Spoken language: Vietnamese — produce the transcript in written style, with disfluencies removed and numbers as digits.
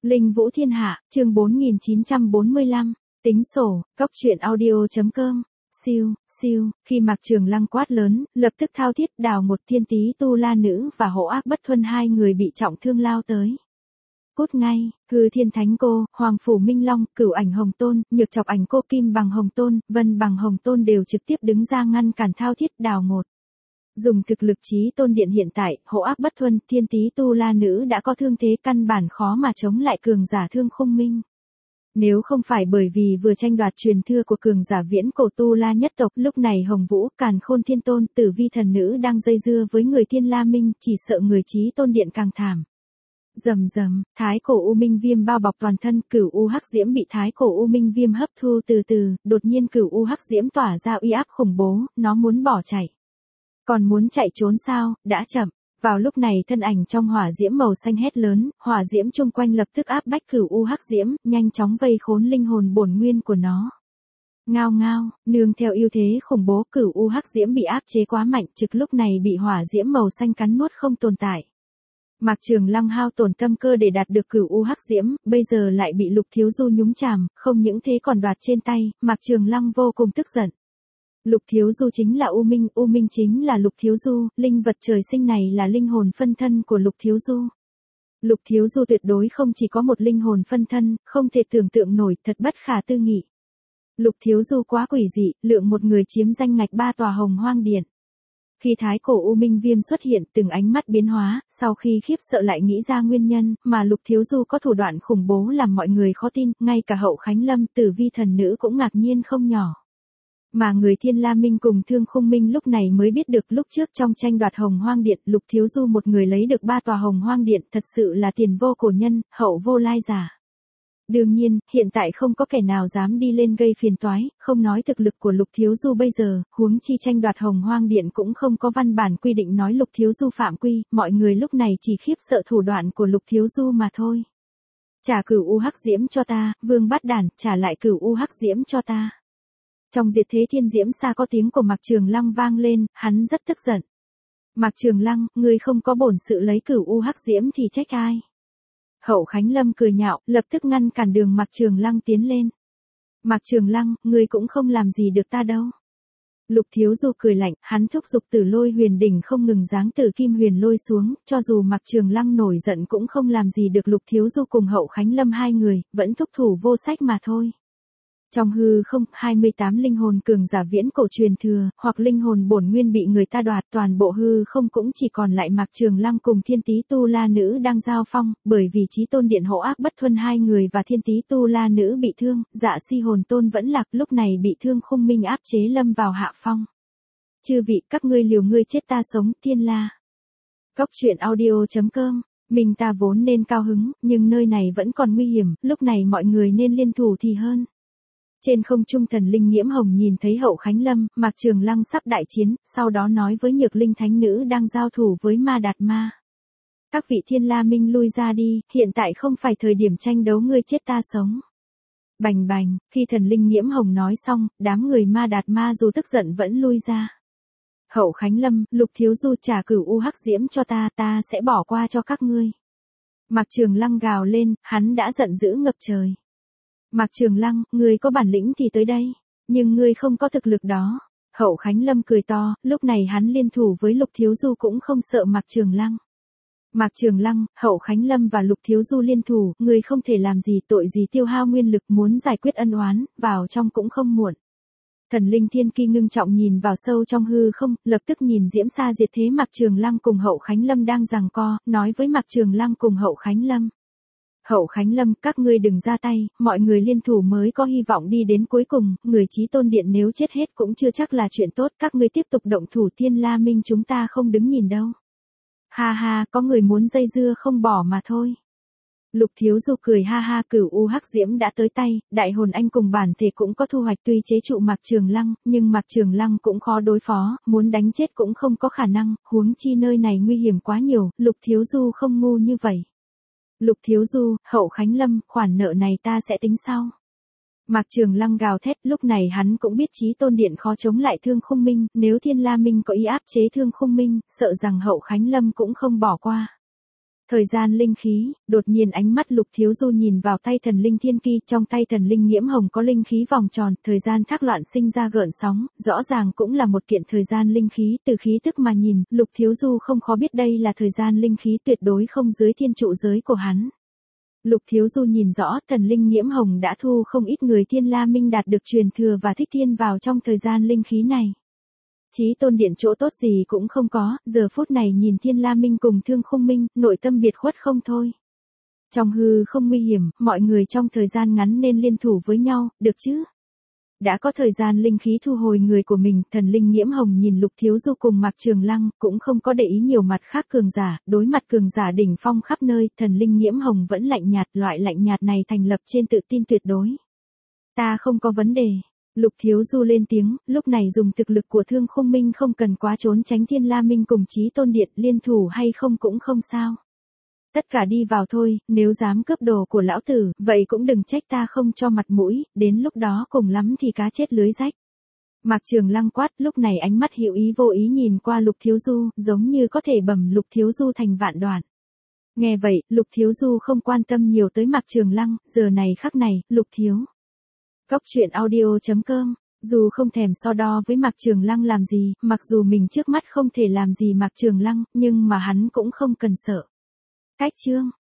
Linh Vũ Thiên Hạ, chương 4945, tính sổ, cóc truyện audio.com, siêu, khi Mạc Trường Lăng quát lớn, lập tức thao thiết đào một thiên tí tu la nữ và hộ ác bất thuần hai người bị trọng thương lao tới. Cút ngay, hư thiên thánh cô, hoàng phủ minh long, cửu ảnh hồng tôn, nhược chọc ảnh cô kim bằng hồng tôn, vân bằng hồng tôn đều trực tiếp đứng ra ngăn cản thao thiết đào một. Dùng thực lực chí tôn điện hiện tại, hộ ác bất thuần, thiên tí tu la nữ đã có thương thế căn bản khó mà chống lại cường giả thương khung minh. Nếu không phải bởi vì vừa tranh đoạt truyền thừa của cường giả viễn cổ tu la nhất tộc, lúc này Hồng Vũ, Càn Khôn Thiên Tôn, Tử Vi thần nữ đang dây dưa với người Thiên La Minh, chỉ sợ người chí tôn điện càng thảm. Rầm, thái cổ u minh viêm bao bọc toàn thân, cửu u hắc diễm bị thái cổ u minh viêm hấp thu từ từ, đột nhiên cửu u hắc diễm tỏa ra uy áp khủng bố, nó muốn bỏ chạy. Còn muốn chạy trốn sao, đã chậm. Vào lúc này thân ảnh trong hỏa diễm màu xanh hét lớn, hỏa diễm chung quanh lập tức áp bách cửu u hắc diễm, nhanh chóng vây khốn linh hồn bổn nguyên của nó. Ngao, nương theo ưu thế khủng bố, cửu u hắc diễm bị áp chế quá mạnh, trực lúc này bị hỏa diễm màu xanh cắn nuốt không tồn tại. Mạc Trường Lăng hao tổn tâm cơ để đạt được cửu u hắc diễm, bây giờ lại bị Lục Thiếu Du nhúng chàm, không những thế còn đoạt trên tay, Mạc Trường Lăng vô cùng tức giận. Lục Thiếu Du chính là U Minh chính là Lục Thiếu Du, linh vật trời sinh này là linh hồn phân thân của Lục Thiếu Du. Lục Thiếu Du tuyệt đối không chỉ có một linh hồn phân thân, không thể tưởng tượng nổi, thật bất khả tư nghị. Lục Thiếu Du quá quỷ dị, lượng một người chiếm danh ngạch 3 tòa hồng hoang điện. Khi thái cổ U Minh Viêm xuất hiện, từng ánh mắt biến hóa, sau khi khiếp sợ lại nghĩ ra nguyên nhân, mà Lục Thiếu Du có thủ đoạn khủng bố làm mọi người khó tin, ngay cả Hậu Khánh Lâm, Tử Vi thần nữ cũng ngạc nhiên không nhỏ. Mà người Thiên La Minh cùng Thương Khung Minh lúc này mới biết được lúc trước trong tranh đoạt Hồng Hoang Điện, Lục Thiếu Du một người lấy được 3 tòa Hồng Hoang Điện, thật sự là tiền vô cổ nhân, hậu vô lai giả. Đương nhiên, hiện tại không có kẻ nào dám đi lên gây phiền toái, không nói thực lực của Lục Thiếu Du bây giờ, huống chi tranh đoạt Hồng Hoang Điện cũng không có văn bản quy định nói Lục Thiếu Du phạm quy, mọi người lúc này chỉ khiếp sợ thủ đoạn của Lục Thiếu Du mà thôi. Trả cửu u hắc diễm cho ta, Vương Bát Đản, trả lại cửu u hắc diễm cho ta. Trong diệt thế thiên diễm xa có tiếng của Mạc Trường Lăng vang lên, hắn rất tức giận. Mạc Trường Lăng, ngươi không có bổn sự lấy cửu u hắc diễm thì trách ai? Hậu Khánh Lâm cười nhạo, lập tức ngăn cản đường Mạc Trường Lăng tiến lên. Mạc Trường Lăng, ngươi cũng không làm gì được ta đâu. Lục Thiếu Du cười lạnh, hắn thúc giục Tử Lôi Huyền Đỉnh không ngừng giáng Tử Kim Huyền Lôi xuống, cho dù Mạc Trường Lăng nổi giận cũng không làm gì được Lục Thiếu Du cùng Hậu Khánh Lâm hai người, vẫn thúc thủ vô sách mà thôi. Trong hư không, 28 linh hồn cường giả viễn cổ truyền thừa, hoặc linh hồn bổn nguyên bị người ta đoạt, toàn bộ hư không cũng chỉ còn lại Mạc Trường Lăng cùng thiên tí tu la nữ đang giao phong, bởi vì chí tôn điện hộ ác bất thuần hai người và thiên tí tu la nữ bị thương, dạ si hồn tôn vẫn lạc, lúc này bị thương khung minh áp chế lâm vào hạ phong. Chư vị, các ngươi liều ngươi chết ta sống, thiên la. Cóc truyện audio.com. Mình ta vốn nên cao hứng, nhưng nơi này vẫn còn nguy hiểm, lúc này mọi người nên liên thủ thì hơn. Trên không trung thần linh Nhiễm Hồng nhìn thấy Hậu Khánh Lâm, Mạc Trường Lăng sắp đại chiến, sau đó nói với Nhược Linh Thánh Nữ đang giao thủ với Ma Đạt Ma. Các vị Thiên La Minh lui ra đi, hiện tại không phải thời điểm tranh đấu ngươi chết ta sống. Bành, khi thần linh Nhiễm Hồng nói xong, đám người Ma Đạt Ma dù tức giận vẫn lui ra. Hậu Khánh Lâm, Lục Thiếu Du trả cửu u hắc diễm cho ta sẽ bỏ qua cho các ngươi. Mạc Trường Lăng gào lên, hắn đã giận dữ ngập trời. Mạc Trường Lăng, ngươi có bản lĩnh thì tới đây, nhưng ngươi không có thực lực đó. Hậu Khánh Lâm cười to, lúc này hắn liên thủ với Lục Thiếu Du cũng không sợ Mạc Trường Lăng. Mạc Trường Lăng, Hậu Khánh Lâm và Lục Thiếu Du liên thủ, ngươi không thể làm gì, tội gì tiêu hao nguyên lực, muốn giải quyết ân oán, vào trong cũng không muộn. Thần linh Thiên Ki ngưng trọng nhìn vào sâu trong hư không, lập tức nhìn diễm xa diệt thế Mạc Trường Lăng cùng Hậu Khánh Lâm đang giằng co, nói với Mạc Trường Lăng cùng Hậu Khánh Lâm. Hậu Khánh Lâm, các ngươi đừng ra tay, mọi người liên thủ mới có hy vọng đi đến cuối cùng, người chí tôn điện nếu chết hết cũng chưa chắc là chuyện tốt, các ngươi tiếp tục động thủ, Thiên La Minh chúng ta không đứng nhìn đâu. Ha, có người muốn dây dưa không bỏ mà thôi. Lục Thiếu Du cười ha, cửu u hắc diễm đã tới tay, đại hồn anh cùng bản thể cũng có thu hoạch, tuy chế trụ Mạc Trường Lăng, nhưng Mạc Trường Lăng cũng khó đối phó, muốn đánh chết cũng không có khả năng, huống chi nơi này nguy hiểm quá nhiều, Lục Thiếu Du không ngu như vậy. Lục Thiếu Du, Hậu Khánh Lâm, khoản nợ này ta sẽ tính sau. Mạc Trường Lăng gào thét, lúc này hắn cũng biết chí tôn điện khó chống lại Thương Khung Minh, nếu Thiên La Minh có ý áp chế Thương Khung Minh, sợ rằng Hậu Khánh Lâm cũng không bỏ qua. Thời gian linh khí, đột nhiên ánh mắt Lục Thiếu Du nhìn vào tay thần linh thiên ki, trong tay thần linh nhiễm hồng có linh khí vòng tròn, thời gian thác loạn sinh ra gợn sóng, rõ ràng cũng là một kiện thời gian linh khí, từ khí tức mà nhìn, Lục Thiếu Du không khó biết đây là thời gian linh khí tuyệt đối không dưới thiên trụ giới của hắn. Lục Thiếu Du nhìn rõ, thần linh nhiễm hồng đã thu không ít người Thiên La Minh đạt được truyền thừa và thích thiên vào trong thời gian linh khí này. Chí tôn điện chỗ tốt gì cũng không có, giờ phút này nhìn Thiên La Minh cùng Thương Khung Minh, nội tâm biệt khuất không thôi. Trong hư không nguy hiểm, mọi người trong thời gian ngắn nên liên thủ với nhau, được chứ? Đã có thời gian linh khí thu hồi người của mình, thần linh nhiễm hồng nhìn Lục Thiếu Du cùng Mạc Trường Lăng, cũng không có để ý nhiều mặt khác cường giả, đối mặt cường giả đỉnh phong khắp nơi, thần linh nhiễm hồng vẫn lạnh nhạt, loại lạnh nhạt này thành lập trên tự tin tuyệt đối. Ta không có vấn đề. Lục Thiếu Du lên tiếng, lúc này dùng thực lực của Thương Khung Minh không cần quá trốn tránh Thiên La Minh cùng Chí Tôn Điện, liên thủ hay không cũng không sao. Tất cả đi vào thôi, nếu dám cướp đồ của lão tử, vậy cũng đừng trách ta không cho mặt mũi, đến lúc đó cùng lắm thì cá chết lưới rách. Mạc Trường Lăng quát, lúc này ánh mắt hữu ý vô ý nhìn qua Lục Thiếu Du, giống như có thể bầm Lục Thiếu Du thành vạn đoạn. Nghe vậy, Lục Thiếu Du không quan tâm nhiều tới Mạc Trường Lăng, giờ này khắc này, Lục Thiếu. Góc truyện audio.com, dù không thèm so đo với Mạc Trường Lăng làm gì, mặc dù mình trước mắt không thể làm gì Mạc Trường Lăng, nhưng mà hắn cũng không cần sợ. Cách chương.